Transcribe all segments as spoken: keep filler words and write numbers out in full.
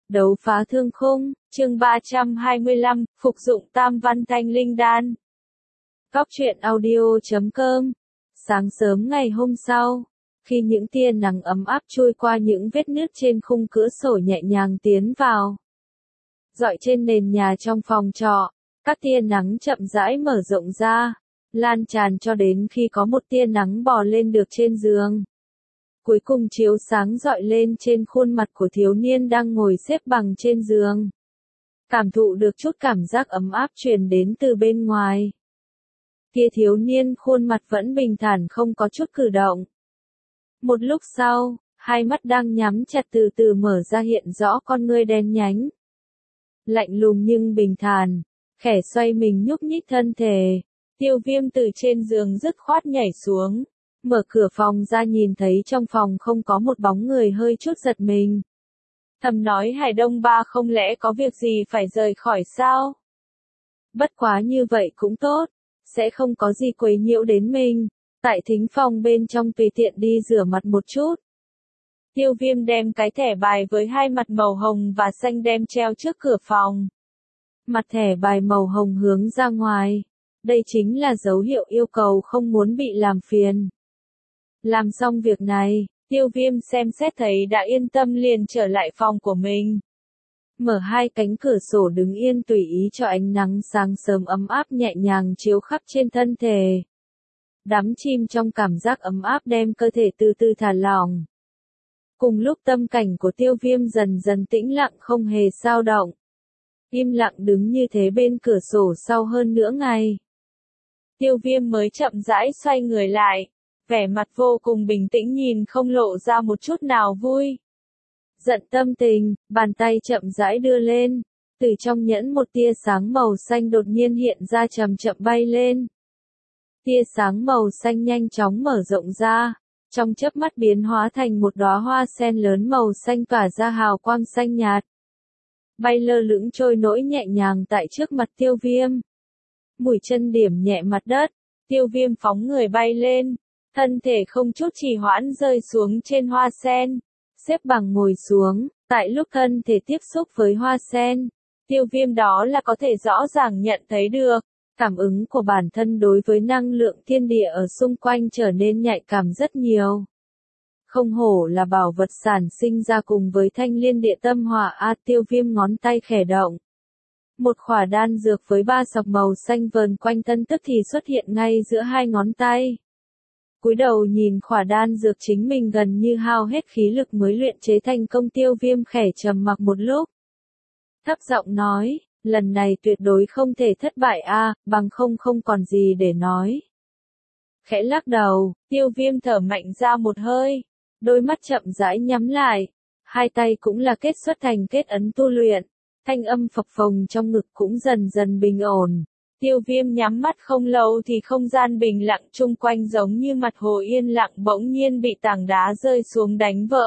Đấu phá thương khung, chương ba trăm hai mươi lăm, phục dụng tam văn thanh linh đan. Góc truyện audio chấm com. Sáng sớm ngày hôm sau, khi những tia nắng ấm áp trôi qua những vết nứt trên khung cửa sổ nhẹ nhàng tiến vào, rọi trên nền nhà trong phòng trọ, các tia nắng chậm rãi mở rộng ra, lan tràn cho đến khi có một tia nắng bò lên được trên giường. Cuối cùng chiếu sáng rọi lên trên khuôn mặt của thiếu niên đang ngồi xếp bằng trên giường. Cảm thụ được chút cảm giác ấm áp truyền đến từ bên ngoài. Kia thiếu niên khuôn mặt vẫn bình thản không có chút cử động. Một lúc sau, hai mắt đang nhắm chặt từ từ mở ra hiện rõ con ngươi đen nhánh. Lạnh lùng nhưng bình thản, khẽ xoay mình nhúc nhích thân thể. Tiêu Viêm từ trên giường dứt khoát nhảy xuống. Mở cửa phòng ra nhìn thấy trong phòng không có một bóng người, hơi chút giật mình. Thầm nói Hải Đông ba không lẽ có việc gì phải rời khỏi sao? Bất quá như vậy cũng tốt, sẽ không có gì quấy nhiễu đến mình. Tại thính phòng bên trong tùy tiện đi rửa mặt một chút. Tiêu Viêm đem cái thẻ bài với hai mặt màu hồng và xanh đem treo trước cửa phòng. Mặt thẻ bài màu hồng hướng ra ngoài. Đây chính là dấu hiệu yêu cầu không muốn bị làm phiền. Làm xong việc này, Tiêu Viêm xem xét thấy đã yên tâm liền trở lại phòng của mình. Mở hai cánh cửa sổ đứng yên tùy ý cho ánh nắng sáng sớm ấm áp nhẹ nhàng chiếu khắp trên thân thể. Đắm chìm trong cảm giác ấm áp đem cơ thể từ từ thả lỏng. Cùng lúc tâm cảnh của Tiêu Viêm dần dần tĩnh lặng không hề dao động. Im lặng đứng như thế bên cửa sổ sau hơn nửa ngày. Tiêu Viêm mới chậm rãi xoay người lại. Vẻ mặt vô cùng bình tĩnh nhìn không lộ ra một chút nào vui. Giận tâm tình, bàn tay chậm rãi đưa lên. Từ trong nhẫn một tia sáng màu xanh đột nhiên hiện ra chậm chậm bay lên. Tia sáng màu xanh nhanh chóng mở rộng ra. Trong chớp mắt biến hóa thành một đóa hoa sen lớn màu xanh tỏa ra hào quang xanh nhạt. Bay lơ lửng trôi nổi nhẹ nhàng tại trước mặt Tiêu Viêm. Mũi chân điểm nhẹ mặt đất. Tiêu Viêm phóng người bay lên. Thân thể không chút trì hoãn rơi xuống trên hoa sen, xếp bằng ngồi xuống, tại lúc thân thể tiếp xúc với hoa sen, Tiêu Viêm đó là có thể rõ ràng nhận thấy được, cảm ứng của bản thân đối với năng lượng thiên địa ở xung quanh trở nên nhạy cảm rất nhiều. Không hổ là bảo vật sản sinh ra cùng với thanh liên địa tâm hỏa a. Tiêu Viêm ngón tay khẽ động. Một khỏa đan dược với ba sọc màu xanh vờn quanh thân tức thì xuất hiện ngay giữa hai ngón tay. Cúi đầu nhìn khỏa đan dược chính mình gần như hao hết khí lực mới luyện chế thành công. Tiêu Viêm khẽ trầm mặc một lúc. Thấp giọng nói, lần này tuyệt đối không thể thất bại a, bằng không không còn gì để nói. Khẽ lắc đầu, Tiêu Viêm thở mạnh ra một hơi, đôi mắt chậm rãi nhắm lại, hai tay cũng là kết xuất thành kết ấn tu luyện, thanh âm phập phồng trong ngực cũng dần dần bình ổn. Tiêu Viêm nhắm mắt không lâu thì không gian bình lặng chung quanh giống như mặt hồ yên lặng bỗng nhiên bị tảng đá rơi xuống đánh vỡ.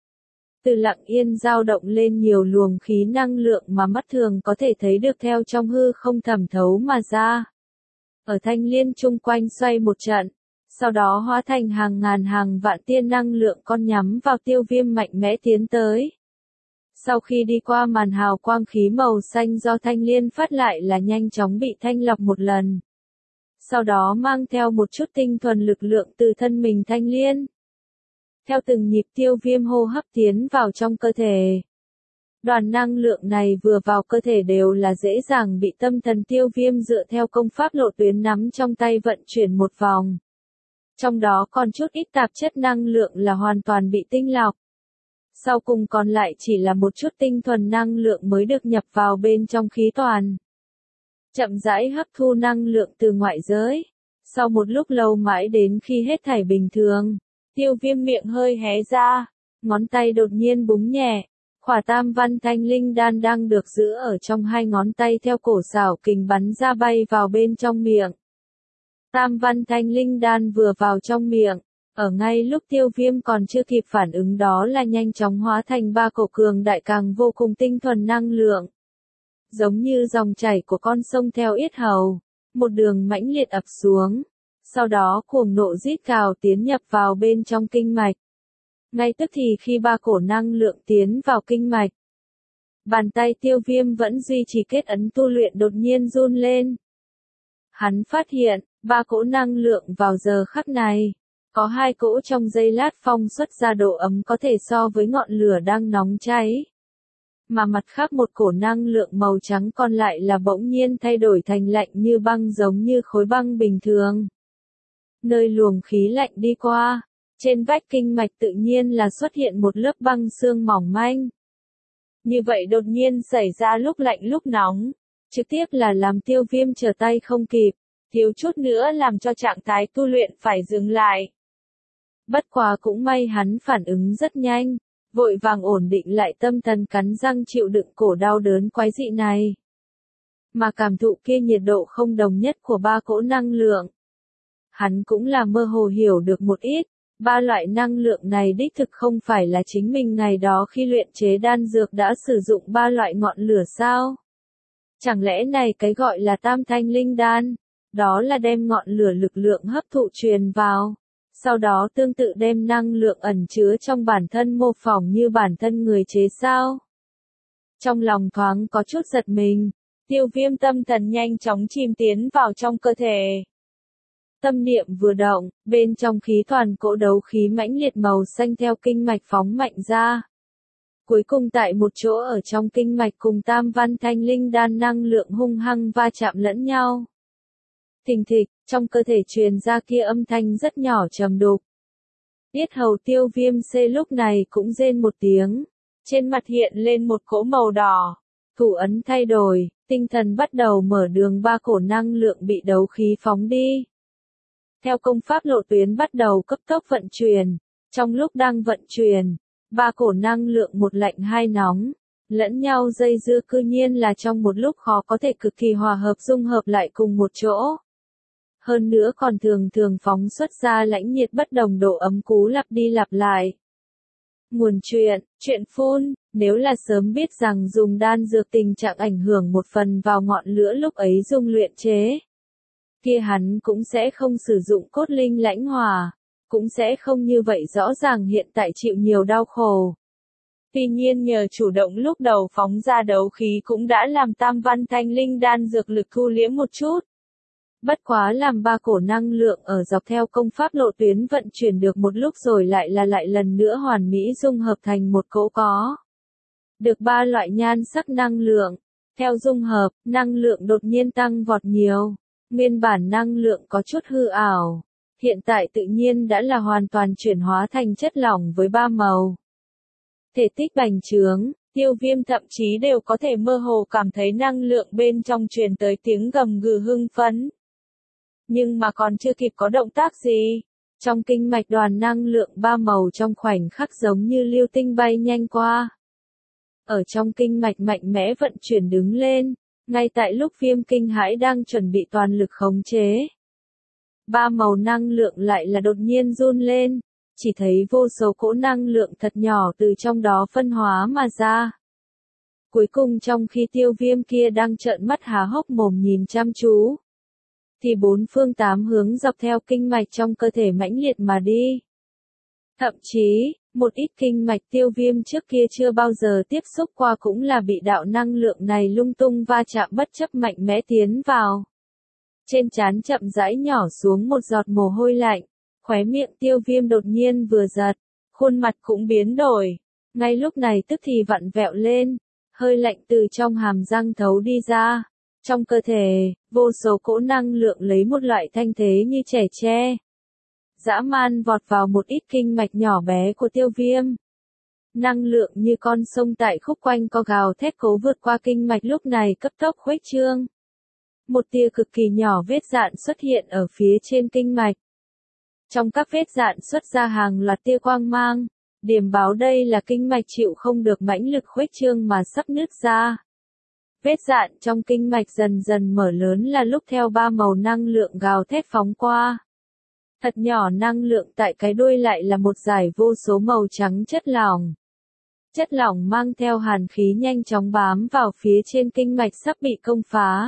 Từ lặng yên dao động lên nhiều luồng khí năng lượng mà mắt thường có thể thấy được theo trong hư không thẩm thấu mà ra. Ở thanh liên chung quanh xoay một trận, sau đó hóa thành hàng ngàn hàng vạn tia năng lượng con nhắm vào Tiêu Viêm mạnh mẽ tiến tới. Sau khi đi qua màn hào quang khí màu xanh do thanh liên phát lại là nhanh chóng bị thanh lọc một lần. Sau đó mang theo một chút tinh thuần lực lượng từ thân mình thanh liên. Theo từng nhịp Tiêu Viêm hô hấp tiến vào trong cơ thể. Đoàn năng lượng này vừa vào cơ thể đều là dễ dàng bị tâm thần Tiêu Viêm dựa theo công pháp lộ tuyến nắm trong tay vận chuyển một vòng. Trong đó còn chút ít tạp chất năng lượng là hoàn toàn bị tinh lọc. Sau cùng còn lại chỉ là một chút tinh thuần năng lượng mới được nhập vào bên trong khí toàn. Chậm rãi hấp thu năng lượng từ ngoại giới. Sau một lúc lâu mãi đến khi hết thảy bình thường, Tiêu Viêm miệng hơi hé ra, ngón tay đột nhiên búng nhẹ, khỏa tam văn thanh linh đan đang được giữ ở trong hai ngón tay theo cổ xảo kình bắn ra bay vào bên trong miệng. Tam văn thanh linh đan vừa vào trong miệng. Ở ngay lúc Tiêu Viêm còn chưa kịp phản ứng đó là nhanh chóng hóa thành ba cổ cường đại càng vô cùng tinh thuần năng lượng. Giống như dòng chảy của con sông theo yết hầu, một đường mãnh liệt ập xuống, sau đó cuồng nộ rít gào tiến nhập vào bên trong kinh mạch. Ngay tức thì khi ba cổ năng lượng tiến vào kinh mạch, Bàn tay Tiêu Viêm vẫn duy trì kết ấn tu luyện đột nhiên run lên. Hắn phát hiện, ba cỗ năng lượng vào giờ khắc này. Có hai cỗ trong giây lát phong xuất ra độ ấm có thể so với ngọn lửa đang nóng cháy. Mà mặt khác một cổ năng lượng màu trắng còn lại là bỗng nhiên thay đổi thành lạnh như băng giống như khối băng bình thường. Nơi luồng khí lạnh đi qua, trên vách kinh mạch tự nhiên là xuất hiện một lớp băng xương mỏng manh. Như vậy đột nhiên xảy ra lúc lạnh lúc nóng, trực tiếp là làm Tiêu Viêm trở tay không kịp, thiếu chút nữa làm cho trạng thái tu luyện phải dừng lại. Bất quá cũng may hắn phản ứng rất nhanh, vội vàng ổn định lại tâm thần cắn răng chịu đựng cổ đau đớn quái dị này. Mà cảm thụ kia nhiệt độ không đồng nhất của ba cỗ năng lượng. Hắn cũng là mơ hồ hiểu được một ít, ba loại năng lượng này đích thực không phải là chính mình ngày đó khi luyện chế đan dược đã sử dụng ba loại ngọn lửa sao? Chẳng lẽ này cái gọi là tam thanh linh đan, đó là đem ngọn lửa lực lượng hấp thụ truyền vào, sau đó tương tự đem năng lượng ẩn chứa trong bản thân mô phỏng như bản thân người chế sao? Trong lòng thoáng có chút giật mình, Tiêu Viêm tâm thần nhanh chóng chìm tiến vào trong cơ thể. Tâm niệm vừa động, bên trong khí toàn cỗ đấu khí mãnh liệt màu xanh theo kinh mạch phóng mạnh ra. Cuối cùng tại một chỗ ở trong kinh mạch cùng tam văn thanh linh đan năng lượng hung hăng va chạm lẫn nhau. Thình thịch, trong cơ thể truyền ra kia âm thanh rất nhỏ trầm đục. Yết hầu Tiêu Viêm xê lúc này cũng rên một tiếng, trên mặt hiện lên một cỗ màu đỏ, thủ ấn thay đổi, tinh thần bắt đầu mở đường ba cổ năng lượng bị đấu khí phóng đi. Theo công pháp lộ tuyến bắt đầu cấp tốc vận chuyển, trong lúc đang vận chuyển, ba cổ năng lượng một lạnh hai nóng, lẫn nhau dây dưa cư nhiên là trong một lúc khó có thể cực kỳ hòa hợp dung hợp lại cùng một chỗ. Hơn nữa còn thường thường phóng xuất ra lãnh nhiệt bất đồng độ ấm cú lặp đi lặp lại. Nguồn chuyện, chuyện phun, nếu là sớm biết rằng dùng đan dược tình trạng ảnh hưởng một phần vào ngọn lửa lúc ấy dung luyện chế. Kia hắn cũng sẽ không sử dụng cốt linh lãnh hỏa, cũng sẽ không như vậy rõ ràng hiện tại chịu nhiều đau khổ. Tuy nhiên nhờ chủ động lúc đầu phóng ra đấu khí cũng đã làm tam văn thanh linh đan dược lực thu liễm một chút. Bất quá làm ba cổ năng lượng ở dọc theo công pháp lộ tuyến vận chuyển được một lúc rồi lại là lại lần nữa hoàn mỹ dung hợp thành một cỗ có. Được ba loại nhan sắc năng lượng. Theo dung hợp, năng lượng đột nhiên tăng vọt nhiều. Nguyên bản năng lượng có chút hư ảo. Hiện tại tự nhiên đã là hoàn toàn chuyển hóa thành chất lỏng với ba màu. Thể tích bành trướng, Tiêu Viêm thậm chí đều có thể mơ hồ cảm thấy năng lượng bên trong truyền tới tiếng gầm gừ hưng phấn. Nhưng mà còn chưa kịp có động tác gì, trong kinh mạch đoàn năng lượng ba màu trong khoảnh khắc giống như lưu tinh bay nhanh qua. Ở trong kinh mạch mạnh mẽ vận chuyển đứng lên, ngay tại lúc Viêm kinh hãi đang chuẩn bị toàn lực khống chế. Ba màu năng lượng lại là đột nhiên run lên, chỉ thấy vô số cỗ năng lượng thật nhỏ từ trong đó phân hóa mà ra. Cuối cùng trong khi Tiêu Viêm kia đang trợn mắt há hốc mồm nhìn chăm chú, thì bốn phương tám hướng dọc theo kinh mạch trong cơ thể mãnh liệt mà đi. Thậm chí, một ít kinh mạch Tiêu Viêm trước kia chưa bao giờ tiếp xúc qua cũng là bị đạo năng lượng này lung tung va chạm bất chấp mạnh mẽ tiến vào. Trên trán chậm rãi nhỏ xuống một giọt mồ hôi lạnh, khóe miệng Tiêu Viêm đột nhiên vừa giật, khuôn mặt cũng biến đổi. Ngay lúc này tức thì vặn vẹo lên, hơi lạnh từ trong hàm răng thấu đi ra. Trong cơ thể, vô số cỗ năng lượng lấy một loại thanh thế như trẻ tre. Dã man vọt vào một ít kinh mạch nhỏ bé của Tiêu Viêm. Năng lượng như con sông tại khúc quanh co gào thét cố vượt qua kinh mạch lúc này cấp tốc khuếch trương. Một tia cực kỳ nhỏ vết dạn xuất hiện ở phía trên kinh mạch. Trong các vết dạn xuất ra hàng loạt tia quang mang, điểm báo đây là kinh mạch chịu không được mãnh lực khuếch trương mà sắp nứt ra. Vết dạn trong kinh mạch dần dần mở lớn là lúc theo ba màu năng lượng gào thét phóng qua. Thật nhỏ năng lượng tại cái đuôi lại là một dải vô số màu trắng chất lỏng. Chất lỏng mang theo hàn khí nhanh chóng bám vào phía trên kinh mạch sắp bị công phá.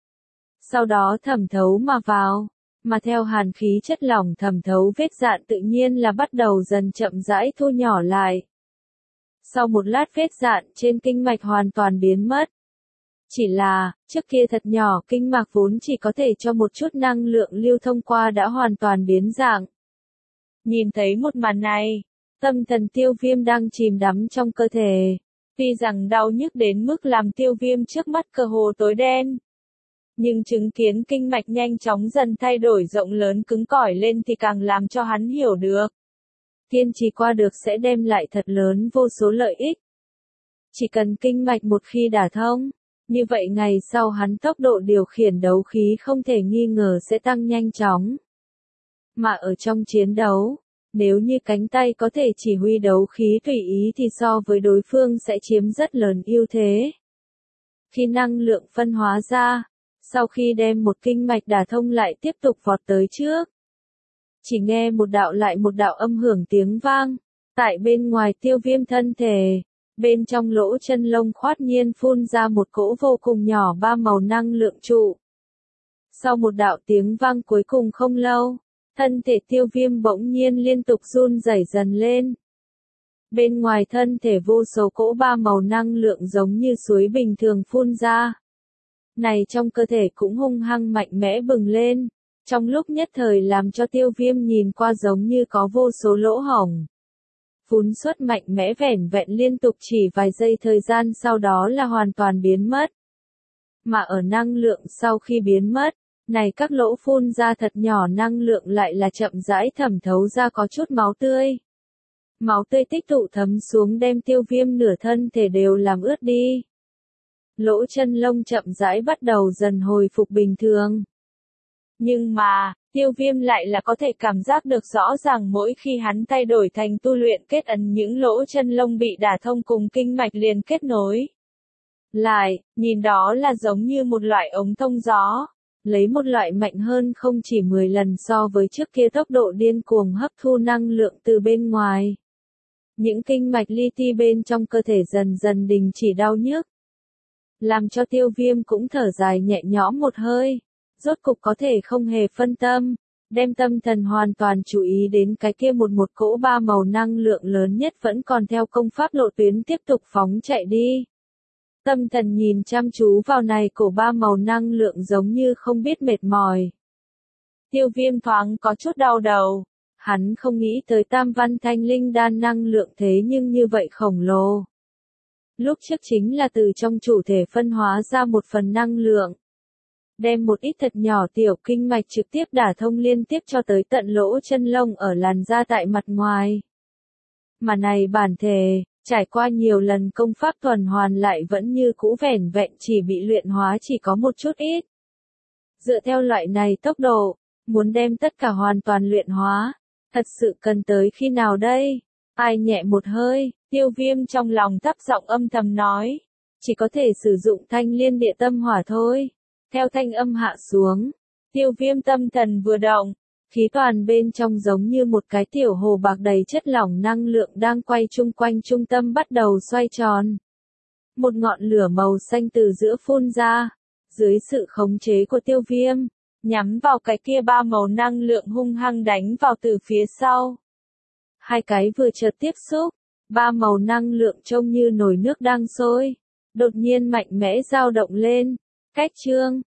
Sau đó thẩm thấu mà vào, mà theo hàn khí chất lỏng thẩm thấu vết dạn tự nhiên là bắt đầu dần chậm rãi thu nhỏ lại. Sau một lát vết dạn trên kinh mạch hoàn toàn biến mất. Chỉ là, trước kia thật nhỏ kinh mạch vốn chỉ có thể cho một chút năng lượng lưu thông qua đã hoàn toàn biến dạng. Nhìn thấy một màn này, tâm thần Tiêu Viêm đang chìm đắm trong cơ thể. Tuy rằng đau nhức đến mức làm Tiêu Viêm trước mắt cơ hồ tối đen. Nhưng chứng kiến kinh mạch nhanh chóng dần thay đổi rộng lớn cứng cỏi lên thì càng làm cho hắn hiểu được. Kiên trì qua được sẽ đem lại thật lớn vô số lợi ích. Chỉ cần kinh mạch một khi đả thông, như vậy ngày sau hắn tốc độ điều khiển đấu khí không thể nghi ngờ sẽ tăng nhanh chóng. Mà ở trong chiến đấu, nếu như cánh tay có thể chỉ huy đấu khí tùy ý thì so với đối phương sẽ chiếm rất lớn ưu thế. Khi năng lượng phân hóa ra, sau khi đem một kinh mạch đả thông lại tiếp tục vọt tới trước. Chỉ nghe một đạo lại một đạo âm hưởng tiếng vang, tại bên ngoài Tiêu Viêm thân thể, bên trong lỗ chân lông khoát nhiên phun ra một cỗ vô cùng nhỏ ba màu năng lượng trụ. Sau một đạo tiếng vang cuối cùng không lâu, thân thể Tiêu Viêm bỗng nhiên liên tục run rẩy dần lên. Bên ngoài thân thể vô số cỗ ba màu năng lượng giống như suối bình thường phun ra. Này trong cơ thể cũng hung hăng mạnh mẽ bừng lên, trong lúc nhất thời làm cho Tiêu Viêm nhìn qua giống như có vô số lỗ hổng. Phun xuất mạnh mẽ vẻn vẹn liên tục chỉ vài giây thời gian sau đó là hoàn toàn biến mất. Mà ở năng lượng sau khi biến mất, này các lỗ phun ra thật nhỏ năng lượng lại là chậm rãi thẩm thấu ra có chút máu tươi. Máu tươi tích tụ thấm xuống đem Tiêu Viêm nửa thân thể đều làm ướt đi. Lỗ chân lông chậm rãi bắt đầu dần hồi phục bình thường. Nhưng mà, Tiêu Viêm lại là có thể cảm giác được rõ ràng mỗi khi hắn thay đổi thành tu luyện kết ấn những lỗ chân lông bị đả thông cùng kinh mạch liền kết nối. Lại, nhìn đó là giống như một loại ống thông gió, lấy một loại mạnh hơn không chỉ mười lần so với trước kia tốc độ điên cuồng hấp thu năng lượng từ bên ngoài. Những kinh mạch li ti bên trong cơ thể dần dần đình chỉ đau nhức. Làm cho Tiêu Viêm cũng thở dài nhẹ nhõm một hơi, rốt cục có thể không hề phân tâm, đem tâm thần hoàn toàn chú ý đến cái kia một một cỗ ba màu năng lượng lớn nhất vẫn còn theo công pháp lộ tuyến tiếp tục phóng chạy đi. Tâm thần nhìn chăm chú vào này cổ ba màu năng lượng giống như không biết mệt mỏi. Tiêu Viêm thoáng có chút đau đầu, hắn không nghĩ tới Tam Văn Thanh Linh Đan năng lượng thế nhưng như vậy khổng lồ. Lúc trước chính là từ trong chủ thể phân hóa ra một phần năng lượng. Đem một ít thật nhỏ tiểu kinh mạch trực tiếp đả thông liên tiếp cho tới tận lỗ chân lông ở làn da tại mặt ngoài. Mà này bản thể, trải qua nhiều lần công pháp tuần hoàn lại vẫn như cũ vẻn vẹn chỉ bị luyện hóa chỉ có một chút ít. Dựa theo loại này tốc độ, muốn đem tất cả hoàn toàn luyện hóa, thật sự cần tới khi nào đây? Ai nhẹ một hơi, Tiêu Viêm trong lòng thấp giọng âm thầm nói, chỉ có thể sử dụng thanh liên địa tâm hỏa thôi. Theo thanh âm hạ xuống, Tiêu Viêm tâm thần vừa động, khí toàn bên trong giống như một cái tiểu hồ bạc đầy chất lỏng năng lượng đang quay chung quanh trung tâm bắt đầu xoay tròn. Một ngọn lửa màu xanh từ giữa phun ra, dưới sự khống chế của Tiêu Viêm, nhắm vào cái kia ba màu năng lượng hung hăng đánh vào từ phía sau. Hai cái vừa chợt tiếp xúc, ba màu năng lượng trông như nồi nước đang sôi, đột nhiên mạnh mẽ dao động lên, cách trương,